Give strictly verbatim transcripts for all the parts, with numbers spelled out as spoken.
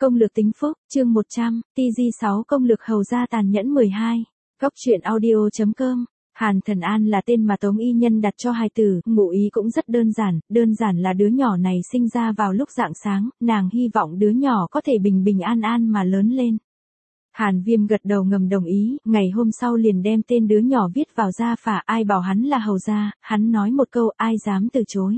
Công lược tính phúc, chương một trăm, T G sáu công lược hầu gia tàn nhẫn mười hai. Góc truyện audio chấm com. Hàn Thần An là tên mà Tống Y Nhân đặt cho hài tử, ngụ ý cũng rất đơn giản, đơn giản là đứa nhỏ này sinh ra vào lúc rạng sáng, nàng hy vọng đứa nhỏ có thể bình bình an an mà lớn lên. Hàn Viêm gật đầu ngầm đồng ý, ngày hôm sau liền đem tên đứa nhỏ viết vào gia phả, ai bảo hắn là hầu gia, hắn nói một câu ai dám từ chối.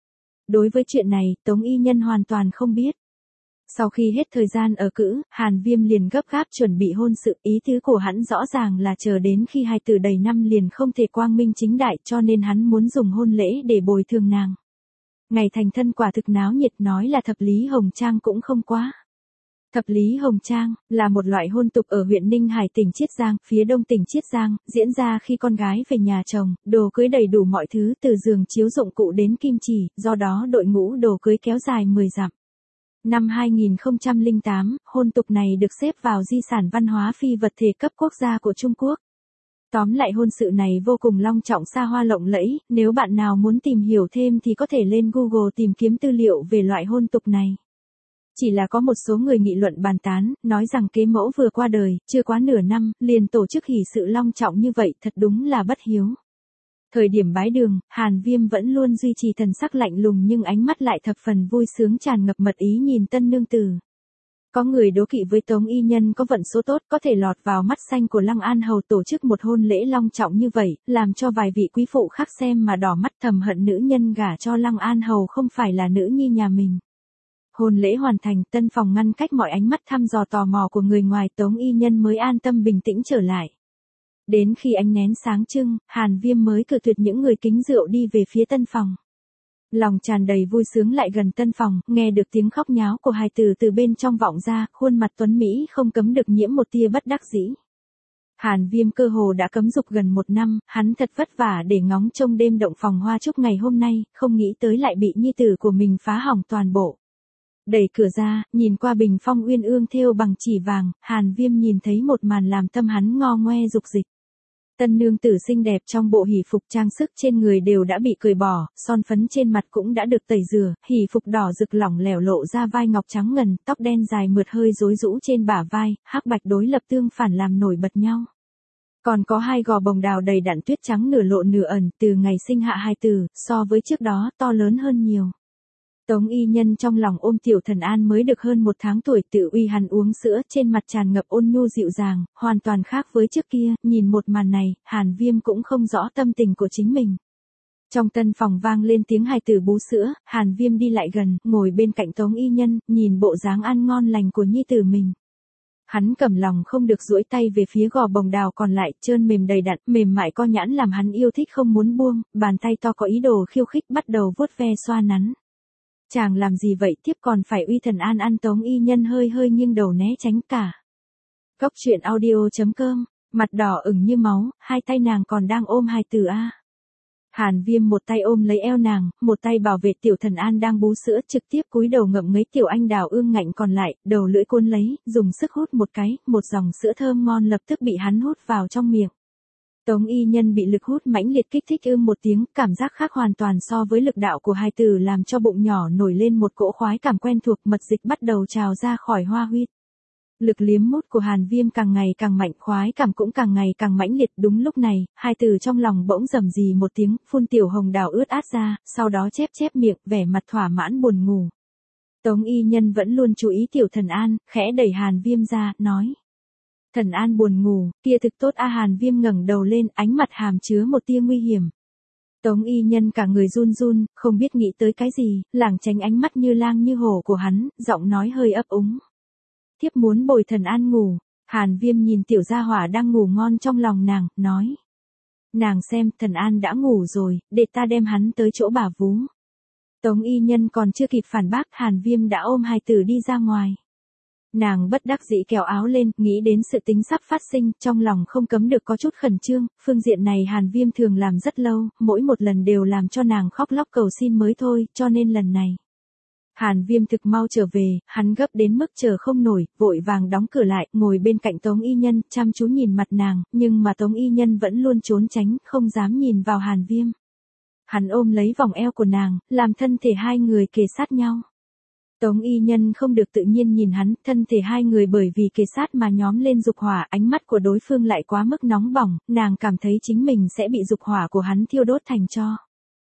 Đối với chuyện này, Tống Y Nhân hoàn toàn không biết. Sau khi hết thời gian ở cữ, Hàn Viêm liền gấp gáp chuẩn bị hôn sự, ý tứ của hắn rõ ràng là chờ đến khi hài tử đầy năm liền không thể quang minh chính đại, cho nên hắn muốn dùng hôn lễ để bồi thường nàng. Ngày thành thân quả thực náo nhiệt, nói là thập lý hồng trang cũng không quá. Thập lý hồng trang là một loại hôn tục ở huyện Ninh Hải tỉnh Chiết Giang, phía đông tỉnh Chiết Giang, diễn ra khi con gái về nhà chồng, đồ cưới đầy đủ mọi thứ từ giường chiếu dụng cụ đến kim chỉ, do đó đội ngũ đồ cưới kéo dài mười dặm. Năm hai nghìn không trăm lẻ tám, hôn tục này được xếp vào di sản văn hóa phi vật thể cấp quốc gia của Trung Quốc. Tóm lại hôn sự này vô cùng long trọng xa hoa lộng lẫy, nếu bạn nào muốn tìm hiểu thêm thì có thể lên Google tìm kiếm tư liệu về loại hôn tục này. Chỉ là có một số người nghị luận bàn tán, nói rằng kế mẫu vừa qua đời, chưa quá nửa năm, liền tổ chức hỷ sự long trọng như vậy, thật đúng là bất hiếu. Thời điểm bái đường, Hàn Viêm vẫn luôn duy trì thần sắc lạnh lùng nhưng ánh mắt lại thập phần vui sướng tràn ngập mật ý nhìn tân nương tử. Có người đố kỵ với Tống Y Nhân có vận số tốt có thể lọt vào mắt xanh của Lăng An Hầu tổ chức một hôn lễ long trọng như vậy, làm cho vài vị quý phụ khác xem mà đỏ mắt thầm hận nữ nhân gả cho Lăng An Hầu không phải là nữ nhi nhà mình. Hôn lễ hoàn thành, tân phòng ngăn cách mọi ánh mắt thăm dò tò mò của người ngoài, Tống Y Nhân mới an tâm bình tĩnh trở lại. Đến khi ánh nén sáng trưng, Hàn Viêm mới cự tuyệt những người kính rượu đi về phía tân phòng. Lòng tràn đầy vui sướng lại gần tân phòng, nghe được tiếng khóc nháo của hài tử từ bên trong vọng ra, khuôn mặt tuấn Mỹ không cấm được nhiễm một tia bất đắc dĩ. Hàn Viêm cơ hồ đã cấm dục gần một năm, hắn thật vất vả để ngóng trông đêm động phòng hoa chúc ngày hôm nay, không nghĩ tới lại bị nhi tử của mình phá hỏng toàn bộ. Đẩy cửa ra, nhìn qua bình phong uyên ương thêu bằng chỉ vàng, Hàn Viêm nhìn thấy một màn làm tâm hắn ngo ngoe dục dịch. Tân nương tử xinh đẹp trong bộ hỷ phục, trang sức trên người đều đã bị cởi bỏ, son phấn trên mặt cũng đã được tẩy rửa, hỷ phục đỏ rực lỏng lẻo lộ ra vai ngọc trắng ngần, tóc đen dài mượt hơi rối rũ trên bả vai, hắc bạch đối lập tương phản làm nổi bật nhau. Còn có hai gò bồng đào đầy đặn tuyết trắng nửa lộ nửa ẩn, từ ngày sinh hạ hài tử, so với trước đó to lớn hơn nhiều. Tống Y Nhân trong lòng ôm Tiểu Thần An mới được hơn một tháng tuổi, tự uy hắn uống sữa, trên mặt tràn ngập ôn nhu dịu dàng, hoàn toàn khác với trước kia, nhìn một màn này, Hàn Viêm cũng không rõ tâm tình của chính mình. Trong tân phòng vang lên tiếng hài tử bú sữa, Hàn Viêm đi lại gần, ngồi bên cạnh Tống Y Nhân, nhìn bộ dáng ăn ngon lành của nhi tử mình. Hắn cầm lòng không được duỗi tay về phía gò bồng đào còn lại, trơn mềm đầy đặn, mềm mại co nhãn làm hắn yêu thích không muốn buông, bàn tay to có ý đồ khiêu khích bắt đầu vuốt ve xoa nắn. Chàng làm gì vậy, tiếp còn phải uy Thần An ăn. Tống Y Nhân hơi hơi nghiêng đầu né tránh cả. Góc truyện audio chấm com, mặt đỏ ửng như máu, hai tay nàng còn đang ôm hài tử a. Hàn Viêm một tay ôm lấy eo nàng, một tay bảo vệ Tiểu Thần An đang bú sữa, trực tiếp cúi đầu ngậm ngấy tiểu anh đào ương ngạnh còn lại, đầu lưỡi cuốn lấy, dùng sức hút một cái, một dòng sữa thơm ngon lập tức bị hắn hút vào trong miệng. Tống Y Nhân bị lực hút mãnh liệt kích thích ưm một tiếng, cảm giác khác hoàn toàn so với lực đạo của hài tử làm cho bụng nhỏ nổi lên một cỗ khoái cảm quen thuộc, mật dịch bắt đầu trào ra khỏi hoa huyết. Lực liếm mút của Hàn Viêm càng ngày càng mạnh, khoái cảm cũng càng ngày càng mãnh liệt. Đúng lúc này, hài tử trong lòng bỗng rầm rì một tiếng, phun tiểu hồng đào ướt át ra, sau đó chép chép miệng, vẻ mặt thỏa mãn buồn ngủ. Tống Y Nhân vẫn luôn chú ý Tiểu Thần An, khẽ đẩy Hàn Viêm ra, nói. Thần An buồn ngủ, kia thực tốt a. Hàn Viêm ngẩng đầu lên, ánh mặt hàm chứa một tia nguy hiểm. Tống Y Nhân cả người run run, không biết nghĩ tới cái gì, lảng tránh ánh mắt như lang như hổ của hắn, giọng nói hơi ấp úng. Thiếp muốn bồi Thần An ngủ. Hàn Viêm nhìn tiểu gia hỏa đang ngủ ngon trong lòng nàng, nói. Nàng xem, Thần An đã ngủ rồi, để ta đem hắn tới chỗ bà vú. Tống Y Nhân còn chưa kịp phản bác, Hàn Viêm đã ôm hài tử đi ra ngoài. Nàng bất đắc dĩ kéo áo lên, nghĩ đến sự tính sắp phát sinh, trong lòng không cấm được có chút khẩn trương, phương diện này Hàn Viêm thường làm rất lâu, mỗi một lần đều làm cho nàng khóc lóc cầu xin mới thôi, cho nên lần này. Hàn Viêm thực mau trở về, hắn gấp đến mức chờ không nổi, vội vàng đóng cửa lại, ngồi bên cạnh Tống Y Nhân, chăm chú nhìn mặt nàng, nhưng mà Tống Y Nhân vẫn luôn trốn tránh, không dám nhìn vào Hàn Viêm. Hắn ôm lấy vòng eo của nàng, làm thân thể hai người kề sát nhau. Tống Y Nhân không được tự nhiên nhìn hắn, thân thể hai người bởi vì kề sát mà nhóm lên dục hỏa, ánh mắt của đối phương lại quá mức nóng bỏng, nàng cảm thấy chính mình sẽ bị dục hỏa của hắn thiêu đốt thành tro.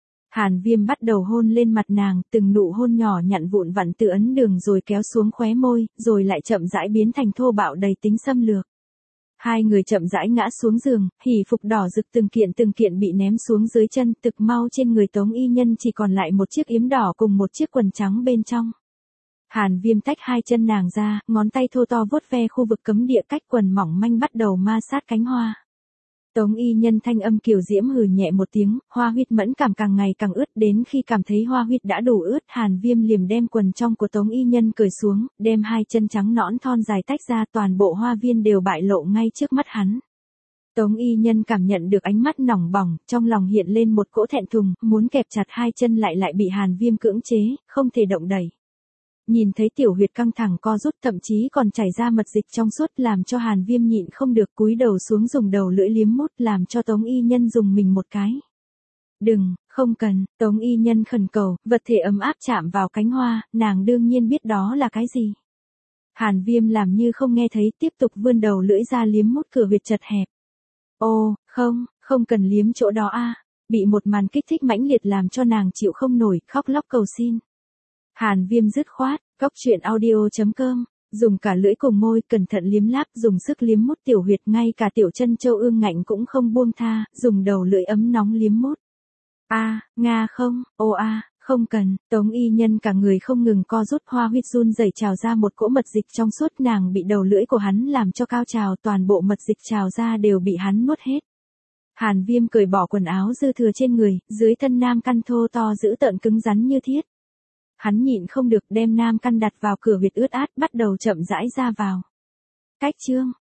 Hàn Viêm bắt đầu hôn lên mặt nàng, từng nụ hôn nhỏ nhặn vụn vặn từ ấn đường rồi kéo xuống khóe môi, rồi lại chậm rãi biến thành thô bạo đầy tính xâm lược. Hai người chậm rãi ngã xuống giường, hỉ phục đỏ rực từng kiện từng kiện bị ném xuống dưới chân, thực mau trên người Tống Y Nhân chỉ còn lại một chiếc yếm đỏ cùng một chiếc quần trắng bên trong. Hàn Viêm tách hai chân nàng ra, ngón tay thô to vuốt ve khu vực cấm địa cách quần mỏng manh bắt đầu ma sát cánh hoa. Tống Y Nhân thanh âm kiều diễm hừ nhẹ một tiếng, hoa huyết mẫn cảm càng ngày càng ướt, đến khi cảm thấy hoa huyết đã đủ ướt, Hàn Viêm liềm đem quần trong của Tống Y Nhân cởi xuống, đem hai chân trắng nõn thon dài tách ra, toàn bộ hoa viên đều bại lộ ngay trước mắt hắn. Tống Y Nhân cảm nhận được ánh mắt nóng bỏng, trong lòng hiện lên một cỗ thẹn thùng, muốn kẹp chặt hai chân lại lại bị Hàn Viêm cưỡng chế, không thể động đẩy. Nhìn thấy tiểu huyệt căng thẳng co rút, thậm chí còn chảy ra mật dịch trong suốt, làm cho Hàn Viêm nhịn không được cúi đầu xuống dùng đầu lưỡi liếm mút, làm cho Tống Y Nhân dùng mình một cái. Đừng, không cần, Tống Y Nhân khẩn cầu, vật thể ấm áp chạm vào cánh hoa, nàng đương nhiên biết đó là cái gì. Hàn Viêm làm như không nghe thấy, tiếp tục vươn đầu lưỡi ra liếm mút cửa huyệt chật hẹp. Ô, không, không cần liếm chỗ đó a. Bị một màn kích thích mãnh liệt làm cho nàng chịu không nổi, khóc lóc cầu xin. Hàn Viêm dứt khoát, góc truyện audio chấm com, dùng cả lưỡi cùng môi cẩn thận liếm láp, dùng sức liếm mút tiểu huyệt, ngay cả tiểu chân châu ương ngạnh cũng không buông tha, dùng đầu lưỡi ấm nóng liếm mút. A, Nga không, ô a, không cần, Tống Y Nhân cả người không ngừng co rút, hoa huyết run rẩy trào ra một cỗ mật dịch trong suốt, nàng bị đầu lưỡi của hắn làm cho cao trào, toàn bộ mật dịch trào ra đều bị hắn nuốt hết. Hàn Viêm cởi bỏ quần áo dư thừa trên người, dưới thân nam căn thô to giữ tợn cứng rắn như thiết. Hắn nhịn không được đem nam căn đặt vào cửa huyệt ướt át, bắt đầu chậm rãi ra vào. Cách chương